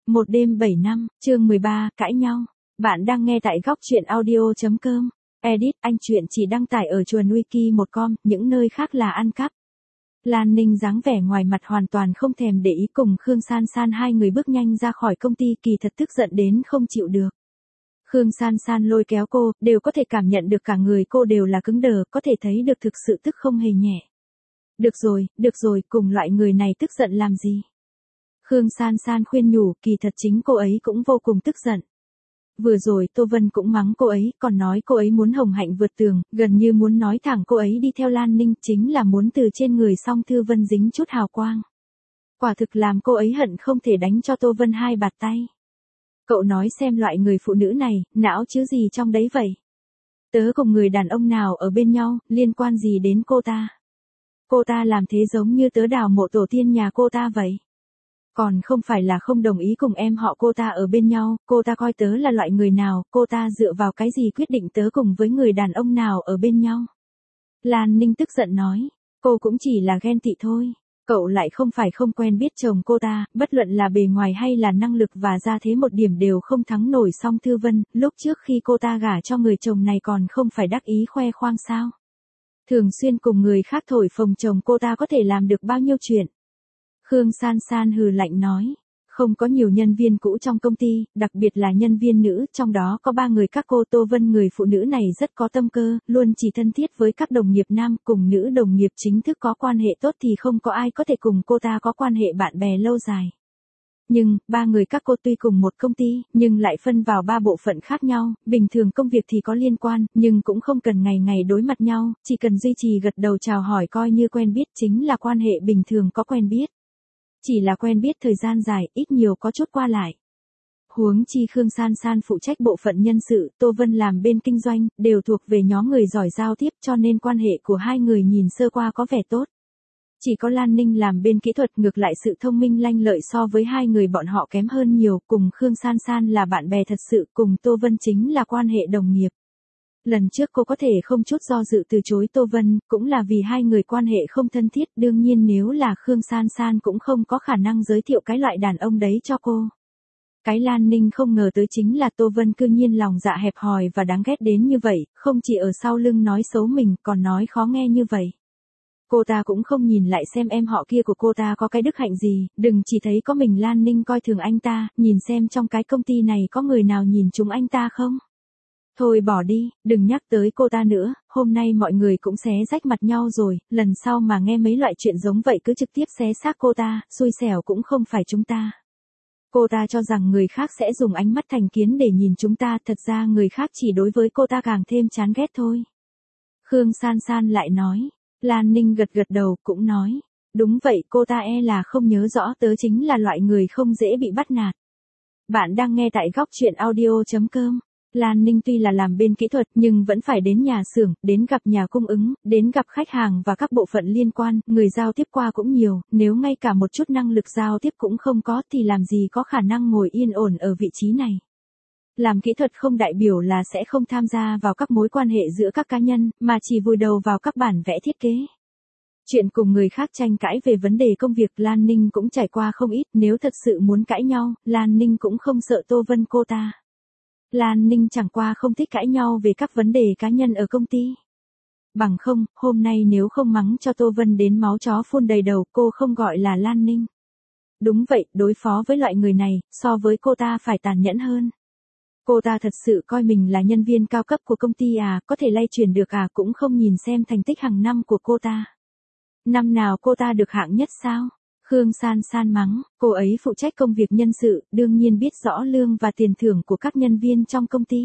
Một đêm 7 năm, chương 13, cãi nhau. Bạn đang nghe tại góc truyện audio.com. Edit, anh truyện chỉ đăng tải ở chuồn wiki1com, những nơi khác là ăn cắp. Lan Ninh dáng vẻ ngoài mặt hoàn toàn không thèm để ý cùng Khương San San hai người bước nhanh ra khỏi công ty, kỳ thật tức giận đến không chịu được. Khương San San lôi kéo cô, đều có thể cảm nhận được cả người cô đều là cứng đờ, có thể thấy được thực sự tức không hề nhẹ. Được rồi, cùng loại người này tức giận làm gì? Khương San San khuyên nhủ, kỳ thật chính cô ấy cũng vô cùng tức giận. Vừa rồi Tô Vân cũng mắng cô ấy, còn nói cô ấy muốn hồng hạnh vượt tường, gần như muốn nói thẳng cô ấy đi theo Lan Ninh chính là muốn từ trên người Song Thư Vân dính chút hào quang. Quả thực làm cô ấy hận không thể đánh cho Tô Vân hai bạt tay. Cậu nói xem loại người phụ nữ này, não chứ gì trong đấy vậy? Tớ cùng người đàn ông nào ở bên nhau, liên quan gì đến cô ta? Cô ta làm thế giống như tớ đào mộ tổ tiên nhà cô ta vậy. Còn không phải là không đồng ý cùng em họ cô ta ở bên nhau, cô ta coi tớ là loại người nào, cô ta dựa vào cái gì quyết định tớ cùng với người đàn ông nào ở bên nhau. Lan Ninh tức giận nói, cô cũng chỉ là ghen tị thôi. Cậu lại không phải không quen biết chồng cô ta, bất luận là bề ngoài hay là năng lực và gia thế một điểm đều không thắng nổi Song Thư Vân, lúc trước khi cô ta gả cho người chồng này còn không phải đắc ý khoe khoang sao. Thường xuyên cùng người khác thổi phồng chồng cô ta có thể làm được bao nhiêu chuyện. Khương San San hừ lạnh nói, không có nhiều nhân viên cũ trong công ty, đặc biệt là nhân viên nữ, trong đó có 3 người các cô. Tô Vân người phụ nữ này rất có tâm cơ, luôn chỉ thân thiết với các đồng nghiệp nam, cùng nữ đồng nghiệp chính thức có quan hệ tốt thì không có ai có thể cùng cô ta có quan hệ bạn bè lâu dài. Nhưng, 3 người các cô tuy cùng một công ty, nhưng lại phân vào 3 bộ phận khác nhau, bình thường công việc thì có liên quan, nhưng cũng không cần ngày ngày đối mặt nhau, chỉ cần duy trì gật đầu chào hỏi coi như quen biết chính là quan hệ bình thường có quen biết. Chỉ là quen biết thời gian dài, ít nhiều có chút qua lại. Huống chi Khương San San phụ trách bộ phận nhân sự, Tô Vân làm bên kinh doanh, đều thuộc về nhóm người giỏi giao tiếp cho nên quan hệ của hai người nhìn sơ qua có vẻ tốt. Chỉ có Lan Ninh làm bên kỹ thuật, ngược lại sự thông minh lanh lợi so với hai người bọn họ kém hơn nhiều, cùng Khương San San là bạn bè thật sự, cùng Tô Vân chính là quan hệ đồng nghiệp. Lần trước cô có thể không chút do dự từ chối Tô Vân, cũng là vì hai người quan hệ không thân thiết, đương nhiên nếu là Khương San San cũng không có khả năng giới thiệu cái loại đàn ông đấy cho cô. Cái Lan Ninh không ngờ tới chính là Tô Vân cư nhiên lòng dạ hẹp hòi và đáng ghét đến như vậy, không chỉ ở sau lưng nói xấu mình, còn nói khó nghe như vậy. Cô ta cũng không nhìn lại xem em họ kia của cô ta có cái đức hạnh gì, đừng chỉ thấy có mình Lan Ninh coi thường anh ta, nhìn xem trong cái công ty này có người nào nhìn chúng anh ta không? Thôi bỏ đi, đừng nhắc tới cô ta nữa, hôm nay mọi người cũng xé rách mặt nhau rồi, lần sau mà nghe mấy loại chuyện giống vậy cứ trực tiếp xé xác cô ta, xui xẻo cũng không phải chúng ta. Cô ta cho rằng người khác sẽ dùng ánh mắt thành kiến để nhìn chúng ta, thật ra người khác chỉ đối với cô ta càng thêm chán ghét thôi. Khương San San lại nói, Lan Ninh gật gật đầu cũng nói, đúng vậy, cô ta là không nhớ rõ tớ chính là loại người không dễ bị bắt nạt. Bạn đang nghe tại góc truyện audio.com. Lan Ninh tuy là làm bên kỹ thuật nhưng vẫn phải đến nhà xưởng, đến gặp nhà cung ứng, đến gặp khách hàng và các bộ phận liên quan, người giao tiếp qua cũng nhiều, nếu ngay cả một chút năng lực giao tiếp cũng không có thì làm gì có khả năng ngồi yên ổn ở vị trí này. Làm kỹ thuật không đại biểu là sẽ không tham gia vào các mối quan hệ giữa các cá nhân, mà chỉ vùi đầu vào các bản vẽ thiết kế. Chuyện cùng người khác tranh cãi về vấn đề công việc Lan Ninh cũng trải qua không ít, nếu thật sự muốn cãi nhau, Lan Ninh cũng không sợ Tô Vân cô ta. Lan Ninh chẳng qua không thích cãi nhau về các vấn đề cá nhân ở công ty. Bằng không, hôm nay nếu không mắng cho Tô Vân đến máu chó phun đầy đầu, cô không gọi là Lan Ninh. Đúng vậy, đối phó với loại người này, so với cô ta phải tàn nhẫn hơn. Cô ta thật sự coi mình là nhân viên cao cấp của công ty có thể lay chuyển được cũng không nhìn xem thành tích hàng năm của cô ta. Năm nào cô ta được hạng nhất sao? Khương San San mắng, cô ấy phụ trách công việc nhân sự, đương nhiên biết rõ lương và tiền thưởng của các nhân viên trong công ty.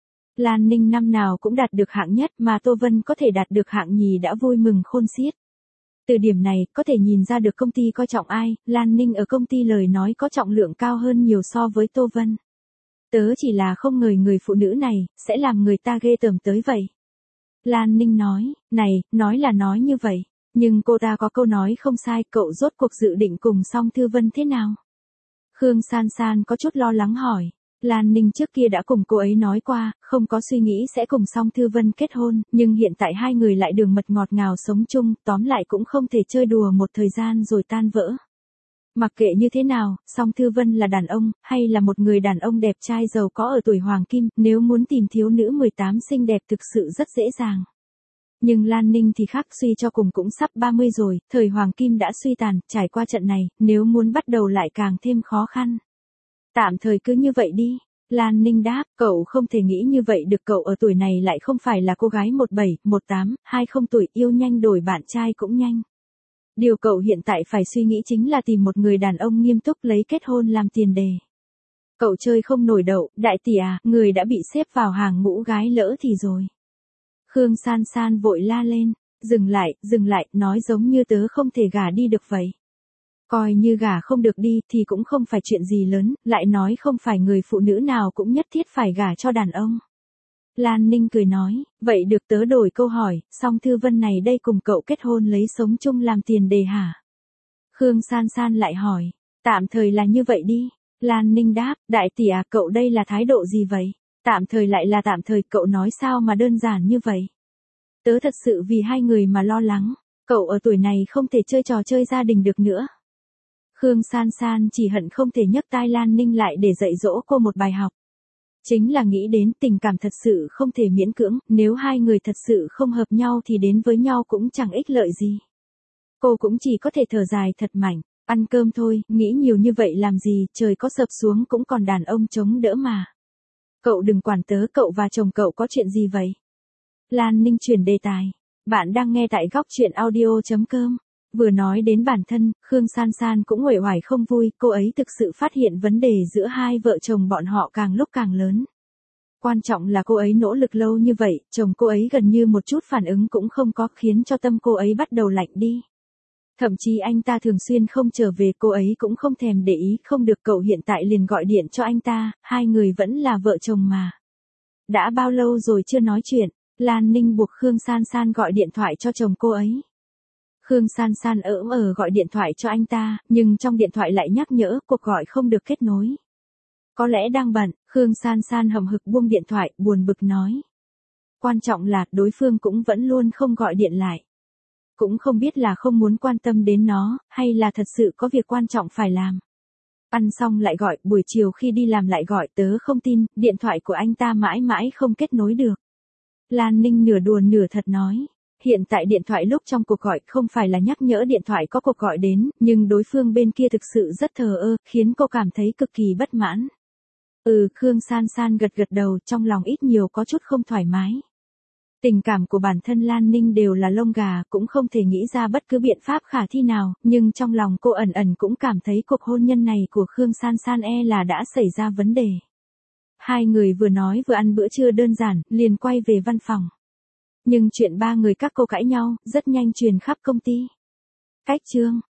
Lan Ninh năm nào cũng đạt được hạng nhất mà Tô Vân có thể đạt được hạng nhì đã vui mừng khôn xiết. Từ điểm này, có thể nhìn ra được công ty coi trọng ai, Lan Ninh ở công ty lời nói có trọng lượng cao hơn nhiều so với Tô Vân. Tớ chỉ là không ngờ người phụ nữ này, sẽ làm người ta ghê tởm tới vậy. Lan Ninh nói, này, nói là nói như vậy. Nhưng cô ta có câu nói không sai, cậu rốt cuộc dự định cùng Song Thư Vân thế nào? Khương San San có chút lo lắng hỏi. Lan Ninh trước kia đã cùng cô ấy nói qua, không có suy nghĩ sẽ cùng Song Thư Vân kết hôn, nhưng hiện tại hai người lại đường mật ngọt ngào sống chung, tóm lại cũng không thể chơi đùa một thời gian rồi tan vỡ. Mặc kệ như thế nào, song Thư Vân là đàn ông, hay là một người đàn ông đẹp trai giàu có ở tuổi hoàng kim, nếu muốn tìm thiếu nữ 18 xinh đẹp thực sự rất dễ dàng. Nhưng Lan Ninh thì khác, suy cho cùng cũng sắp 30 rồi, thời hoàng kim đã suy tàn, trải qua trận này, nếu muốn bắt đầu lại càng thêm khó khăn. Tạm thời cứ như vậy đi. Lan Ninh đáp, cậu không thể nghĩ như vậy được, cậu ở tuổi này lại không phải là cô gái 17, 18, 20 tuổi, yêu nhanh đổi bạn trai cũng nhanh. Điều cậu hiện tại phải suy nghĩ chính là tìm một người đàn ông nghiêm túc lấy kết hôn làm tiền đề. Cậu chơi không nổi đậu, đại tỷ à, người đã bị xếp vào hàng ngũ gái lỡ thì rồi. Khương San San vội la lên, dừng lại, nói giống như tớ không thể gả đi được vậy. Coi như gả không được đi thì cũng không phải chuyện gì lớn, lại nói không phải người phụ nữ nào cũng nhất thiết phải gả cho đàn ông. Lan Ninh cười nói, vậy được, tớ đổi câu hỏi, song Thư Vân này đây cùng cậu kết hôn lấy sống chung làm tiền đề hả? Khương San San lại hỏi, tạm thời là như vậy đi. Lan Ninh đáp, đại tỷ à, cậu đây là thái độ gì vậy? Tạm thời lại là tạm thời, cậu nói sao mà đơn giản như vậy? Tớ thật sự vì hai người mà lo lắng, cậu ở tuổi này không thể chơi trò chơi gia đình được nữa. Khương San San chỉ hận không thể nhấc tai Lan Ninh lại để dạy dỗ cô một bài học. Chính là nghĩ đến tình cảm thật sự không thể miễn cưỡng, nếu hai người thật sự không hợp nhau thì đến với nhau cũng chẳng ích lợi gì. Cô cũng chỉ có thể thở dài thật mạnh, ăn cơm thôi, nghĩ nhiều như vậy làm gì, trời có sập xuống cũng còn đàn ông chống đỡ mà. Cậu đừng quản tớ, cậu và chồng cậu có chuyện gì vậy? Lan Ninh chuyển đề tài. Bạn đang nghe tại góc chuyện audio.com. Vừa nói đến bản thân, Khương San San cũng uể oải không vui, cô ấy thực sự phát hiện vấn đề giữa hai vợ chồng bọn họ càng lúc càng lớn. Quan trọng là cô ấy nỗ lực lâu như vậy, chồng cô ấy gần như một chút phản ứng cũng không có, khiến cho tâm cô ấy bắt đầu lạnh đi. Thậm chí anh ta thường xuyên không trở về, cô ấy cũng không thèm để ý, không được, cậu hiện tại liền gọi điện cho anh ta, hai người vẫn là vợ chồng mà. Đã bao lâu rồi chưa nói chuyện? Lan Ninh buộc Khương San San gọi điện thoại cho chồng cô ấy. Khương San San gọi điện thoại cho anh ta, nhưng trong điện thoại lại nhắc nhở cuộc gọi không được kết nối. Có lẽ đang bận, Khương San San hậm hực buông điện thoại, buồn bực nói. Quan trọng là đối phương cũng vẫn luôn không gọi điện lại. Cũng không biết là không muốn quan tâm đến nó, hay là thật sự có việc quan trọng phải làm. Ăn xong lại gọi, buổi chiều khi đi làm lại gọi, tớ không tin, điện thoại của anh ta mãi mãi không kết nối được. Lan Ninh nửa đùa nửa thật nói. Hiện tại điện thoại lúc trong cuộc gọi không phải là nhắc nhở điện thoại có cuộc gọi đến, nhưng đối phương bên kia thực sự rất thờ ơ, khiến cô cảm thấy cực kỳ bất mãn. Khương San San gật gật đầu, trong lòng ít nhiều có chút không thoải mái. Tình cảm của bản thân Lan Ninh đều là lông gà, cũng không thể nghĩ ra bất cứ biện pháp khả thi nào, nhưng trong lòng cô ẩn ẩn cũng cảm thấy cuộc hôn nhân này của Khương San San là đã xảy ra vấn đề. Hai người vừa nói vừa ăn bữa trưa đơn giản, liền quay về văn phòng. Nhưng chuyện ba người các cô cãi nhau, rất nhanh truyền khắp công ty. Cách chương